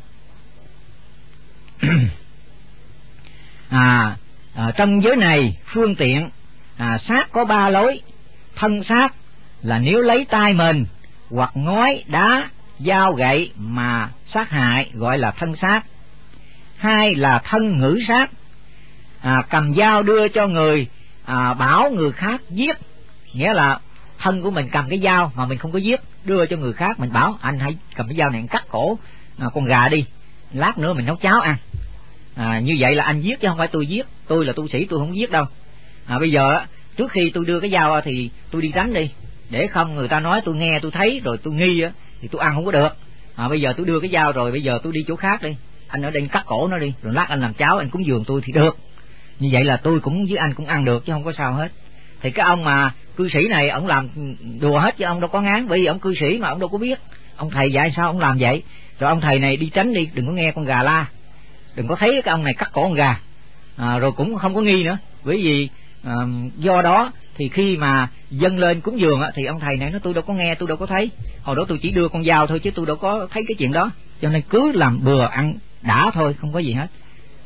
Trong giới này phương tiện sát có 3 lối. Thân sát là nếu lấy tay mình hoặc ngói đá dao gậy mà sát hại gọi là thân sát. 2 là thân ngữ sát, cầm dao đưa cho người bảo người khác giết, nghĩa là thân của mình cầm cái dao mà mình không có giết, đưa cho người khác, mình bảo anh hãy cầm cái dao này cắt cổ con gà đi, lát nữa mình nấu cháo ăn. Như vậy là anh giết chứ không phải tôi giết. Tôi là tu sĩ, tôi không giết đâu. Bây giờ trước khi tôi đưa cái dao thì tôi đi tránh đi, để không người ta nói tôi nghe tôi thấy rồi tôi nghi thì tôi ăn không có được. Bây giờ tôi đưa cái dao rồi, bây giờ tôi đi chỗ khác đi, anh ở đây cắt cổ nó đi, rồi lát anh làm cháo anh cúng dường tôi thì được. Như vậy là tôi cũng với anh cũng ăn được chứ không có sao hết. Thì cái ông mà cư sĩ này ông làm đùa hết chứ ông đâu có ngán, bởi vì ông cư sĩ mà ông đâu có biết. Ông thầy dạy sao ông làm vậy. Rồi ông thầy này đi tránh đi, đừng có nghe con gà la, đừng có thấy cái ông này cắt cổ con gà. Rồi cũng không có nghi nữa, bởi vì do đó thì khi mà dâng lên cúng dường thì ông thầy này nói tôi đâu có nghe, tôi đâu có thấy, hồi đó tôi chỉ đưa con dao thôi chứ tôi đâu có thấy cái chuyện đó, cho nên cứ làm bừa ăn đã thôi, không có gì hết.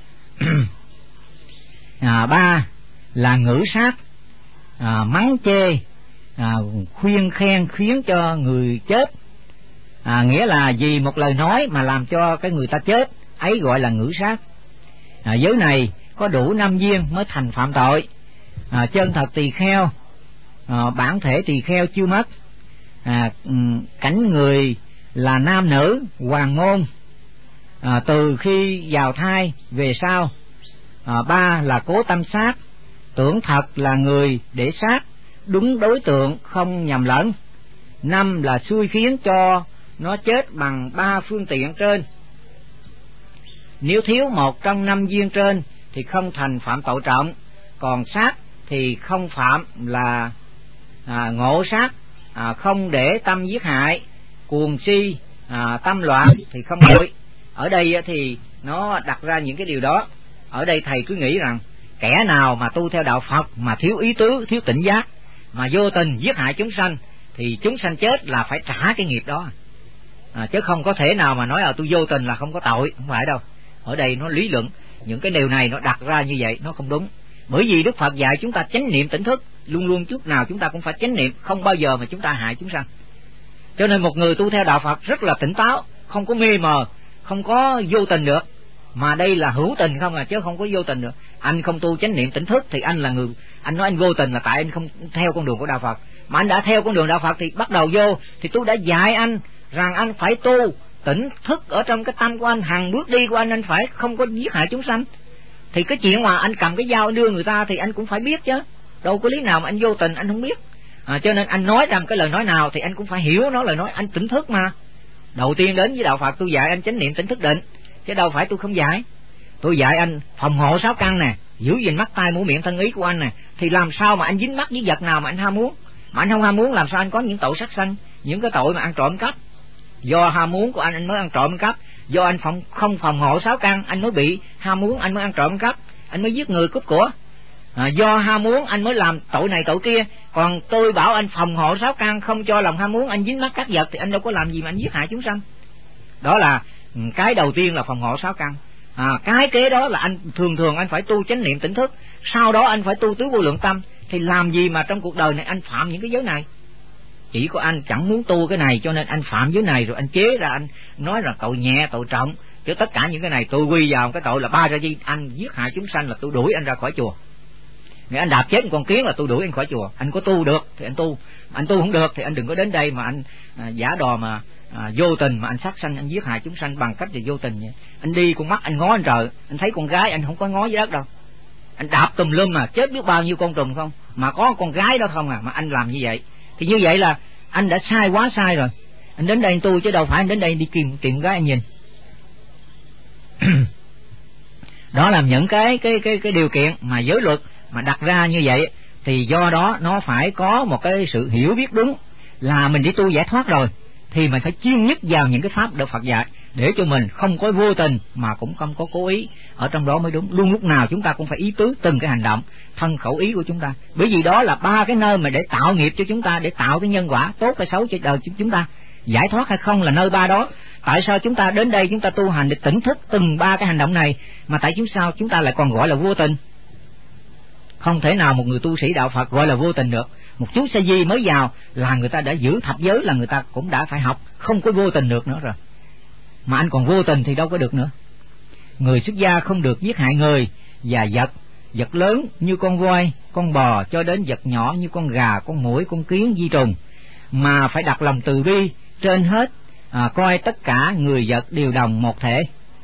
3 là ngữ sát, mắng chê, khuyên khen khiến cho người chết, nghĩa là vì một lời nói mà làm cho cái người ta chết, ấy gọi là ngữ sát. Giới này có đủ 5 viên mới thành phạm tội. Chân thật tỳ kheo, bản thể tỳ kheo chưa mất, cảnh người là nam nữ hoàng môn từ khi vào thai về sau. 3 là cố tâm sát, tưởng thật là người để sát, đúng đối tượng không nhầm lẫn. 5 là xui khiến cho nó chết bằng 3 phương tiện trên. Nếu thiếu một trong 5 viên trên thì không thành phạm tội trọng, còn sát thì không phạm là ngộ sát, không để tâm giết hại, cuồng si, tâm loạn thì không tội. Ở đây thì nó đặt ra những cái điều đó. Ở đây thầy cứ nghĩ rằng kẻ nào mà tu theo đạo Phật mà thiếu ý tứ, thiếu tỉnh giác, mà vô tình giết hại chúng sanh thì chúng sanh chết là phải trả cái nghiệp đó, chứ không có thể nào mà nói tôi vô tình là không có tội, không phải đâu. Ở đây nó lý luận những cái điều này, nó đặt ra như vậy nó không đúng. Bởi vì Đức Phật dạy chúng ta chánh niệm tỉnh thức, luôn luôn trước nào chúng ta cũng phải chánh niệm, không bao giờ mà chúng ta hại chúng sanh. Cho nên một người tu theo đạo Phật rất là tỉnh táo, không có mê mờ, không có vô tình được. Mà đây là hữu tình không chứ không có vô tình được. Anh không tu chánh niệm tỉnh thức thì anh là người, anh nói anh vô tình là tại anh không theo con đường của đạo Phật. Mà anh đã theo con đường đạo Phật thì bắt đầu vô, thì tôi đã dạy anh rằng anh phải tu tỉnh thức ở trong cái tâm của anh, hàng bước đi của anh phải không có giết hại chúng sanh. Thì cái chuyện mà anh cầm cái dao anh đưa người ta thì anh cũng phải biết chứ, đâu có lý nào mà anh vô tình anh không biết. Cho nên anh nói ra một cái lời nói nào thì anh cũng phải hiểu nó, lời nói anh tỉnh thức mà. Đầu tiên đến với đạo Phật tôi dạy anh chánh niệm tỉnh thức định, chứ đâu phải tôi không dạy. Tôi dạy anh phòng hộ sáu căn nè, giữ gìn mắt tai mũi miệng thân ý của anh nè. Thì làm sao mà anh dính mắc với vật nào mà anh ham muốn? Mà anh không ham muốn làm sao anh có những tội sát sanh, những cái tội mà ăn trộm cắp? Do ham muốn của anh mới ăn trộm cắp. Do anh không phòng hộ sáu căn, anh mới bị ham muốn, anh mới ăn trộm cắp, anh mới giết người cướp của. Do ham muốn anh mới làm tội này tội kia. Còn tôi bảo anh phòng hộ sáu căn, không cho lòng ham muốn anh dính mắc các vật, thì anh đâu có làm gì mà anh giết hại chúng sanh. Đó là cái đầu tiên là phòng hộ sáu căn. Cái kế đó là anh thường anh phải tu chánh niệm tỉnh thức, sau đó anh phải tu tứ vô lượng tâm. Thì làm gì mà trong cuộc đời này anh phạm những cái giới này? Chỉ có anh chẳng muốn tu cái này cho nên anh phạm giới này, rồi anh chế ra anh nói là tội nhẹ tội trọng. Chứ tất cả những cái này tôi quy vào cái tội là ba ra gì, anh giết hại chúng sanh là tôi đuổi anh ra khỏi chùa. Nếu anh đạp chết một con kiến là tôi đuổi anh khỏi chùa. Anh có tu được thì anh tu, anh tu không được thì anh đừng có đến đây mà anh giả đò mà vô tình mà anh sát sanh, anh giết hại chúng sanh bằng cách là vô tình vậy. Anh đi con mắt anh ngó anh trời, anh thấy con gái anh không có ngó dưới đất đâu, anh đạp tùm lum mà chết biết bao nhiêu con trùng không, mà có con gái đó không mà anh làm như vậy thì như vậy là anh đã sai, quá sai rồi. Anh đến đây anh tu chứ đâu phải anh đến đây đi tìm gái anh nhìn. Đó là những cái điều kiện mà giới luật mà đặt ra như vậy. Thì do đó nó phải có một cái sự hiểu biết đúng, là mình đi tu giải thoát rồi thì mình phải chuyên nhất vào những cái pháp được Phật dạy, để cho mình không có vô tình mà cũng không có cố ý, ở trong đó mới đúng. Luôn lúc nào chúng ta cũng phải ý tứ từng cái hành động, thân khẩu ý của chúng ta, bởi vì đó là ba cái nơi mà để tạo nghiệp cho chúng ta, để tạo cái nhân quả tốt hay xấu cho đời chúng ta. Giải thoát hay không là nơi ba đó. Tại sao chúng ta đến đây chúng ta tu hành để tỉnh thức từng ba cái hành động này, mà tại sao chúng ta lại còn gọi là vô tình? Không thể nào một người tu sĩ đạo Phật gọi là vô tình được. Một chú sa di mới vào là người ta đã giữ thập giới, là người ta cũng đã phải học, không có vô tình được nữa rồi. Mà anh còn vô tình thì đâu có được nữa. Người xuất gia không được giết hại người và vật lớn như con voi, con bò, cho đến vật nhỏ như con gà, con muỗi, con kiến, vi trùng, mà phải đặt lòng từ bi trên hết, coi tất cả người vật đều đồng một thể.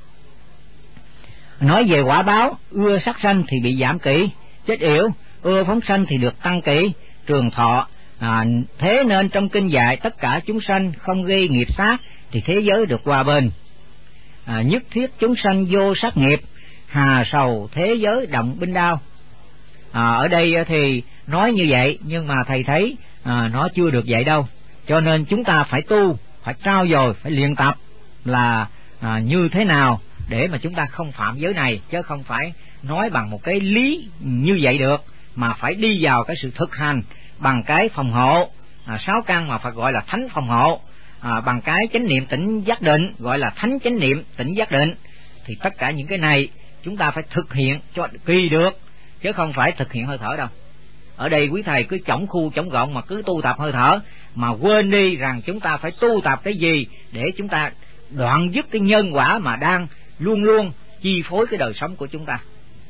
Nói về quả báo, ưa sát sanh thì bị giảm kỷ, chết yểu, ưa phóng sanh thì được tăng kỷ, trường thọ. Thế nên trong kinh dạy tất cả chúng sanh không gây nghiệp sát thì thế giới được hòa bình. Nhất thiết chúng sanh vô sát nghiệp, hà sầu thế giới động binh đao. Ở đây thì nói như vậy, nhưng mà thầy thấy nó chưa được vậy đâu. Cho nên chúng ta phải tu, phải trau dồi, phải luyện tập là như thế nào để mà chúng ta không phạm giới này, chứ không phải nói bằng một cái lý như vậy được, mà phải đi vào cái sự thực hành bằng cái phòng hộ sáu căn mà Phật gọi là thánh phòng hộ, bằng cái chánh niệm tỉnh giác định gọi là thánh chánh niệm tỉnh giác định. Thì tất cả những cái này chúng ta phải thực hiện cho kỳ được, chứ không phải thực hiện hơi thở đâu. Ở đây quý thầy cứ chổng khu chổng gọng mà cứ tu tập hơi thở, mà quên đi rằng chúng ta phải tu tập cái gì để chúng ta đoạn dứt cái nhân quả mà đang luôn luôn chi phối cái đời sống của chúng ta.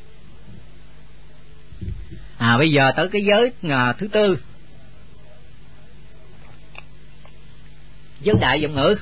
Bây giờ tới cái giới thứ tư, giới đại vọng ngữ.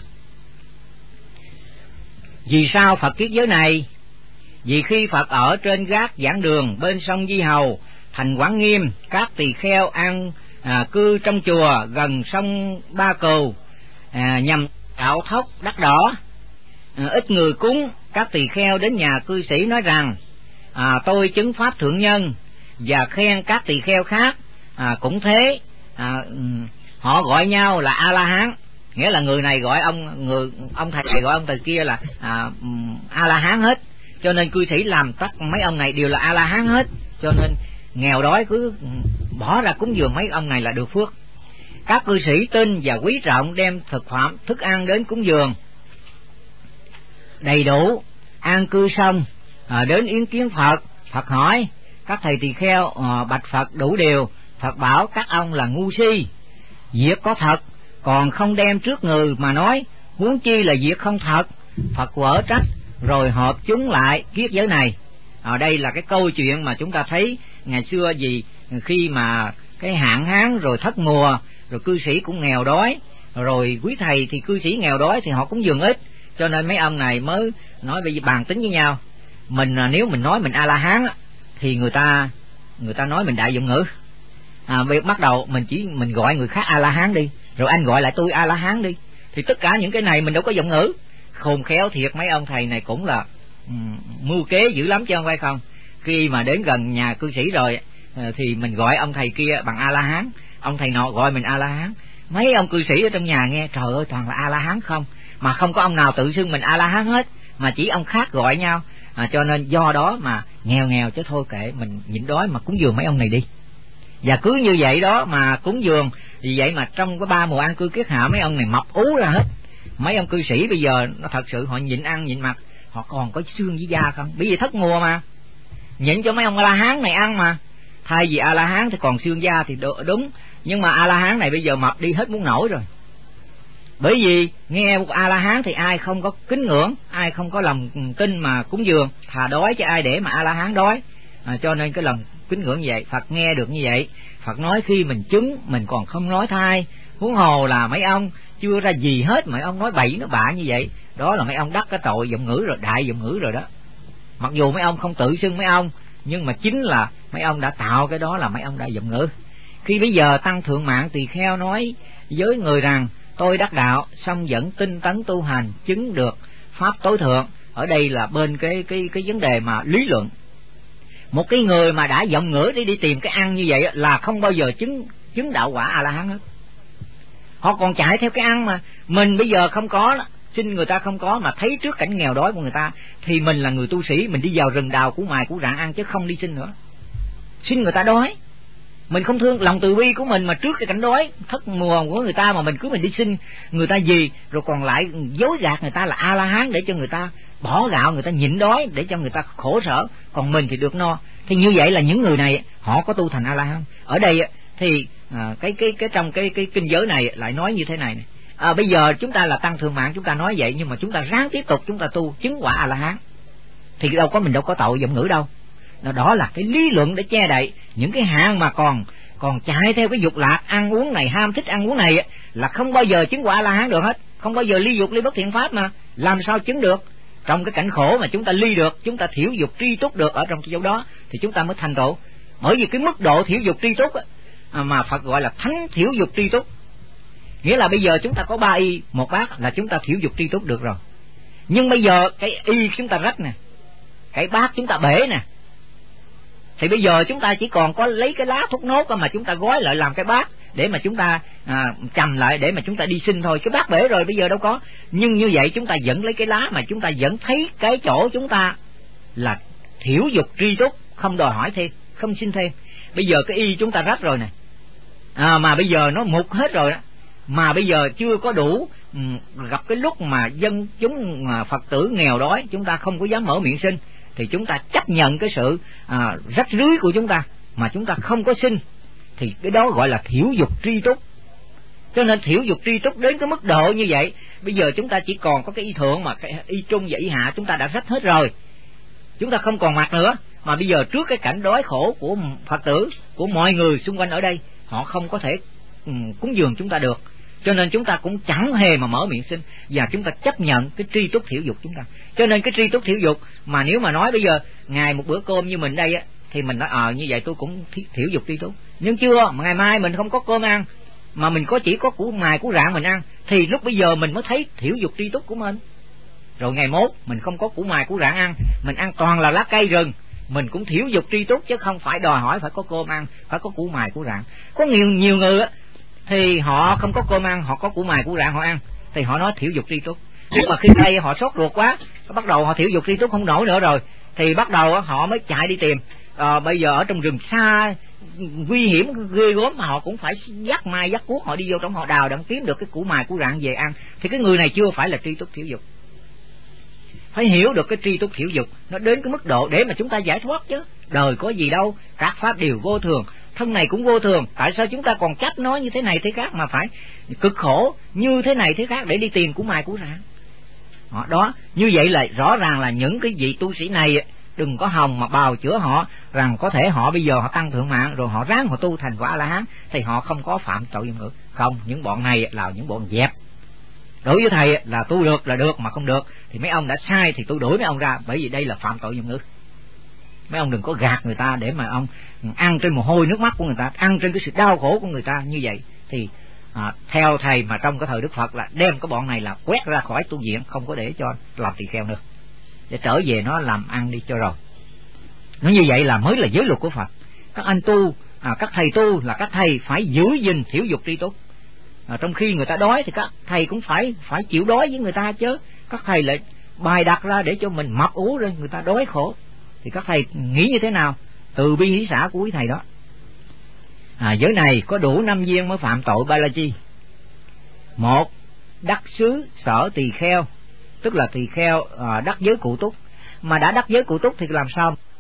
Vì sao Phật kiết giới này? Vì khi Phật ở trên gác giảng đường bên sông Di Hầu, thành Quán Nghiêm, các tỳ kheo an cư trong chùa gần sông Ba Cừu, nhằm cạo thóc đắt đỏ. Ít người cúng, các tỳ kheo đến nhà cư sĩ nói rằng tôi chứng pháp thượng nhân, và khen các tỳ kheo khác cũng thế. họ gọi nhau là A La Hán, nghĩa là người này gọi ông thầy này gọi ông thầy kia là A La Hán hết, cho nên cư sĩ làm tất mấy ông này đều là A La Hán hết, cho nên nghèo đói cứ bỏ ra cúng dường mấy ông này là được phước. Các cư sĩ tin và quý trọng đem thức ăn đến cúng dường đầy đủ, an cư xong đến yến kiến Phật. Phật hỏi các thầy tỳ kheo bạch Phật đủ điều. Phật bảo các ông là ngu si, việc có thật còn không đem trước người mà nói, huống chi là việc không thật. Phật quở trách rồi họp chúng lại kiết giới này. Đây là cái câu chuyện mà chúng ta thấy ngày xưa, vì khi mà cái hạn hán rồi thất mùa, rồi cư sĩ cũng nghèo đói, rồi quý thầy thì cư sĩ nghèo đói thì họ cũng dường ít, cho nên mấy ông này mới nói bây giờ bàn tính với nhau. Nếu mình nói mình A La Hán thì người ta nói mình đại dụng ngữ. Bắt đầu mình gọi người khác A La Hán đi, rồi anh gọi lại tôi A La Hán đi, thì tất cả những cái này mình đâu có giọng ngữ. Khôn khéo thiệt, mấy ông thầy này cũng là mưu kế dữ lắm chứ không phải không. Khi mà đến gần nhà cư sĩ rồi thì mình gọi ông thầy kia bằng A La Hán, ông thầy nọ gọi mình A La Hán. Mấy ông cư sĩ ở trong nhà nghe trời ơi toàn là A La Hán không, mà không có ông nào tự xưng mình A La Hán hết, mà chỉ ông khác gọi nhau. Cho nên do đó mà nghèo chứ thôi kệ, mình nhịn đói mà cúng dường mấy ông này đi. Và cứ như vậy đó mà cúng dường, vì vậy mà trong cái 3 mùa an cư kiết hạ mấy ông này mập ú ra hết. Mấy ông cư sĩ bây giờ nó thật sự họ nhịn ăn nhịn mặc, họ còn có xương với da không, bởi vì thất mùa mà, nhịn cho mấy ông A La Hán này ăn mà. Thay vì A La Hán thì còn xương da thì đúng, nhưng mà A La Hán này bây giờ mập đi hết muốn nổi rồi. Bởi vì nghe một A La Hán thì ai không có kính ngưỡng, ai không có lòng tin mà cúng dường, thà đói chứ ai để mà A La Hán đói. Cho nên cái lòng kính ngưỡng như vậy, Phật nghe được như vậy. Phật nói khi mình chứng mình còn không nói thay, huống hồ là mấy ông chưa ra gì hết mà ông nói bậy nó bạ như vậy, đó là mấy ông đắc cái tội giọng ngữ rồi, đại giọng ngữ rồi đó. Mặc dù mấy ông không tự xưng mấy ông, nhưng mà chính là mấy ông đã tạo cái đó là mấy ông đã giọng ngữ. Khi bây giờ Tăng Thượng Mạng Tỳ Kheo nói với người rằng tôi đắc đạo xong vẫn tinh tấn tu hành chứng được pháp tối thượng, ở đây là bên cái vấn đề mà lý luận. Một cái người mà đã giọng ngữ đi tìm cái ăn như vậy là không bao giờ chứng đạo quả A La Hán hết. Họ còn chạy theo cái ăn mà mình bây giờ không có, xin người ta không có, mà thấy trước cảnh nghèo đói của người ta thì mình là người tu sĩ, mình đi vào rừng đào củ mài củ rạng ăn chứ không đi xin nữa. Xin người ta đói, mình không thương lòng từ bi của mình mà trước cái cảnh đói thất mùa của người ta mà mình đi xin người ta gì, rồi còn lại dối gạt người ta là A La Hán để cho người ta bỏ gạo, người ta nhịn đói để cho người ta khổ sở, còn mình thì được no. Thì như vậy là những người này họ có tu thành A La Hán. Ở đây thì trong cái kinh giới này lại nói như thế này này. Bây giờ chúng ta là Tăng Thượng Mạng, chúng ta nói vậy, nhưng mà chúng ta ráng tiếp tục chúng ta tu chứng quả A La Hán thì mình đâu có tội giọng ngữ đâu. Đó là cái lý luận để che đậy những cái hạng mà còn chạy theo cái dục lạc ăn uống này, ham thích ăn uống này là không bao giờ chứng quả A La Hán được hết. Không bao giờ ly dục ly bất thiện pháp, mà làm sao chứng được. Trong cái cảnh khổ mà chúng ta ly được, chúng ta thiểu dục tri túc được ở trong chỗ đó thì chúng ta mới thành tựu. Bởi vì cái mức độ thiểu dục tri túc mà Phật gọi là thánh thiểu dục tri túc, nghĩa là bây giờ chúng ta có 3 y một bát là chúng ta thiểu dục tri túc được rồi. Nhưng bây giờ cái y chúng ta rách nè, cái bát chúng ta bể nè, thì bây giờ chúng ta chỉ còn có lấy cái lá thuốc nốt mà chúng ta gói lại làm cái bát để mà chúng ta chầm lại để mà chúng ta đi xin thôi. Cái bát bể rồi bây giờ đâu có. Nhưng như vậy chúng ta vẫn lấy cái lá mà chúng ta vẫn thấy cái chỗ chúng ta là thiểu dục tri túc, không đòi hỏi thêm, không xin thêm. Bây giờ cái y chúng ta rách rồi nè, mà bây giờ nó mục hết rồi đó, mà bây giờ chưa có đủ. Gặp cái lúc mà dân chúng Phật tử nghèo đói, chúng ta không có dám mở miệng xin, thì chúng ta chấp nhận cái sự rách rưới của chúng ta mà chúng ta không có xin, thì cái đó gọi là thiểu dục tri túc. Cho nên thiểu dục tri túc đến cái mức độ như vậy, bây giờ chúng ta chỉ còn có cái y thượng, mà cái y trung và y hạ chúng ta đã rách hết rồi, chúng ta không còn mặc nữa. Mà bây giờ trước cái cảnh đói khổ của Phật tử, của mọi người xung quanh ở đây, họ không có thể cúng dường chúng ta được, cho nên chúng ta cũng chẳng hề mà mở miệng xin, và chúng ta chấp nhận cái tri túc thiểu dục chúng ta. Cho nên cái tri túc thiểu dục mà nếu mà nói bây giờ ngày một bữa cơm như mình đây thì mình nói như vậy tôi cũng thiểu dục tri túc. Nhưng chưa, mà ngày mai mình không có cơm ăn, mà mình chỉ có củ mài củ rạng mình ăn, thì lúc bây giờ mình mới thấy thiểu dục tri túc của mình. Rồi ngày mốt mình không có củ mài củ rạng ăn, mình ăn toàn là lá cây rừng, mình cũng thiểu dục tri túc, chứ không phải đòi hỏi phải có cơm ăn, phải có củ mài củ rạng. Có nhiều người thì họ không có cơm ăn, họ có củ mài củ rạng họ ăn, thì họ nói thiểu dục tri túc. Nhưng mà khi đây họ sốt ruột quá, bắt đầu họ thiểu dục tri túc không nổi nữa rồi, thì bắt đầu họ mới chạy đi tìm. Bây giờ ở trong rừng xa nguy hiểm ghê gớm mà họ cũng phải dắt mai dắt cuốc, họ đi vô trong họ đào để kiếm được cái củ mài củ rạng về ăn, thì cái người này chưa phải là tri túc thiểu dục. Phải hiểu được cái tri túc thiểu dục nó đến cái mức độ để mà chúng ta giải thoát chứ. Đời có gì đâu, các pháp đều vô thường, thân này cũng vô thường, tại sao chúng ta còn trách nó như thế này thế khác mà phải cực khổ như thế này thế khác để đi tìm củ mài củ rạng? Đó, như vậy là rõ ràng là những cái vị tu sĩ này đừng có hòng mà bào chữa họ rằng có thể họ bây giờ họ tăng thượng mạng rồi họ ráng họ tu thành quả A-la-hán thì họ không có phạm tội dâm ngữ. Không, những bọn này là những bọn dẹp. Đối với thầy là tu được là được, mà không được thì mấy ông đã sai thì tôi đuổi mấy ông ra, bởi vì đây là phạm tội dâm ngữ. Mấy ông đừng có gạt người ta để mà ông ăn trên mồ hôi nước mắt của người ta, ăn trên cái sự đau khổ của người ta. Như vậy thì theo thầy mà trong cái thời Đức Phật là đem cái bọn này là quét ra khỏi tu viện, không có để cho làm tỳ kheo nữa, để trở về nó làm ăn đi cho rồi. Nó như vậy là mới là giới luật của Phật. Các anh tu, các thầy tu là các thầy phải giữ gìn thiểu dục tri túc. Trong khi người ta đói thì các thầy cũng phải chịu đói với người ta chứ. Các thầy lại bài đặt ra để cho mình mập ú rồi người ta đói khổ, thì các thầy nghĩ như thế nào? Từ bi hỷ xả của quý thầy đó. Giới này có đủ 5 viên mới phạm tội ba la chi. 1. Đắc xứ sở tỳ kheo, tức là tỳ kheo đắc giới cụ túc. Mà đã đắc giới cụ túc thì làm sao